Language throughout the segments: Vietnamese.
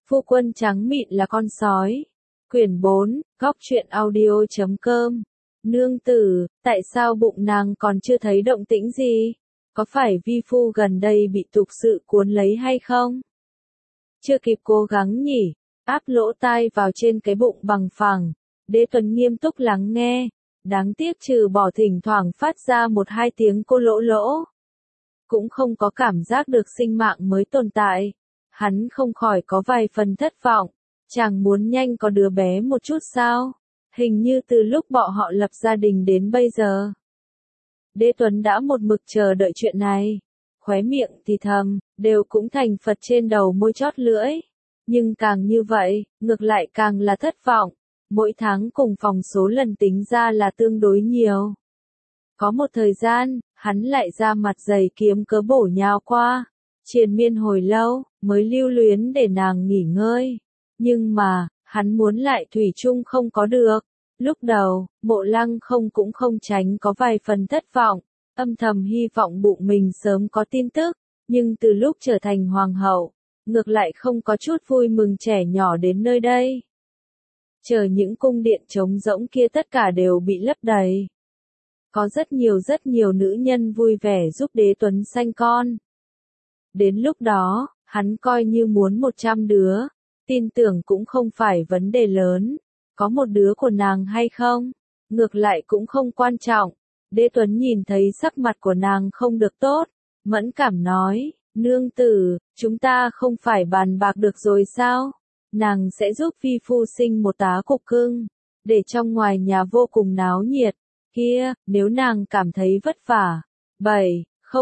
Phu quân trắng mịn là con sói. Quyển 4, góc truyện audio.com. Nương tử, tại sao bụng nàng còn chưa thấy động tĩnh gì? Có phải vi phu gần đây bị tục sự cuốn lấy hay không? Chưa kịp cố gắng nhỉ, áp lỗ tai vào trên cái bụng bằng phẳng. Đế Tuấn nghiêm túc lắng nghe. Đáng tiếc trừ bỏ thỉnh thoảng phát ra một hai tiếng cô lỗ lỗ. Cũng không có cảm giác được sinh mạng mới tồn tại. Hắn không khỏi có vài phần thất vọng. Chàng muốn nhanh có đứa bé một chút sao? Hình như từ lúc bọn họ lập gia đình đến bây giờ. Đế Tuấn đã một mực chờ đợi chuyện này. Khóe miệng thì thầm, đều cũng thành Phật trên đầu môi chót lưỡi. Nhưng càng như vậy, ngược lại càng là thất vọng. Mỗi tháng cùng phòng số lần tính ra là tương đối nhiều. Có một thời gian, hắn lại ra mặt dày kiếm cớ bổ nhào qua. Triền miên hồi lâu, mới lưu luyến để nàng nghỉ ngơi. Nhưng mà, hắn muốn lại thủy chung không có được. Lúc đầu, Mộ Lăng không cũng không tránh có vài phần thất vọng, âm thầm hy vọng bụng mình sớm có tin tức. Nhưng từ lúc trở thành hoàng hậu, ngược lại không có chút vui mừng trẻ nhỏ đến nơi đây. Chờ những cung điện trống rỗng kia tất cả đều bị lấp đầy. Có rất nhiều nữ nhân vui vẻ giúp Đế Tuấn sanh con. Đến lúc đó, hắn coi như muốn 100 đứa, tin tưởng cũng không phải vấn đề lớn. Có một đứa của nàng hay không, ngược lại cũng không quan trọng. Đế Tuấn nhìn thấy sắc mặt của nàng không được tốt, mẫn cảm nói, nương tử, chúng ta không phải bàn bạc được rồi sao? Nàng sẽ giúp phi phu sinh một tá cục cưng, để trong ngoài nhà vô cùng náo nhiệt. Kia, nếu nàng cảm thấy vất vả. 7,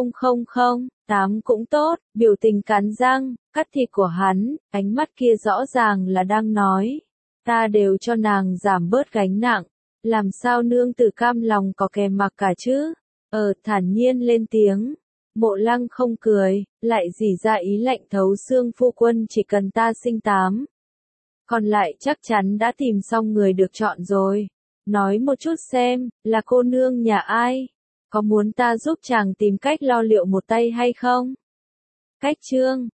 8 cũng tốt, biểu tình cắn răng, cắt thịt của hắn, ánh mắt kia rõ ràng là đang nói. Ta đều cho nàng giảm bớt gánh nặng, làm sao nương tử cam lòng có kèm mặc cả chứ? Thản nhiên lên tiếng. Mộ Lăng không cười, lại rỉ ra ý lạnh thấu xương, phu quân chỉ cần ta sinh 8. Còn lại chắc chắn đã tìm xong người được chọn rồi. Nói một chút xem, là cô nương nhà ai? Có muốn ta giúp chàng tìm cách lo liệu một tay hay không? Cách chương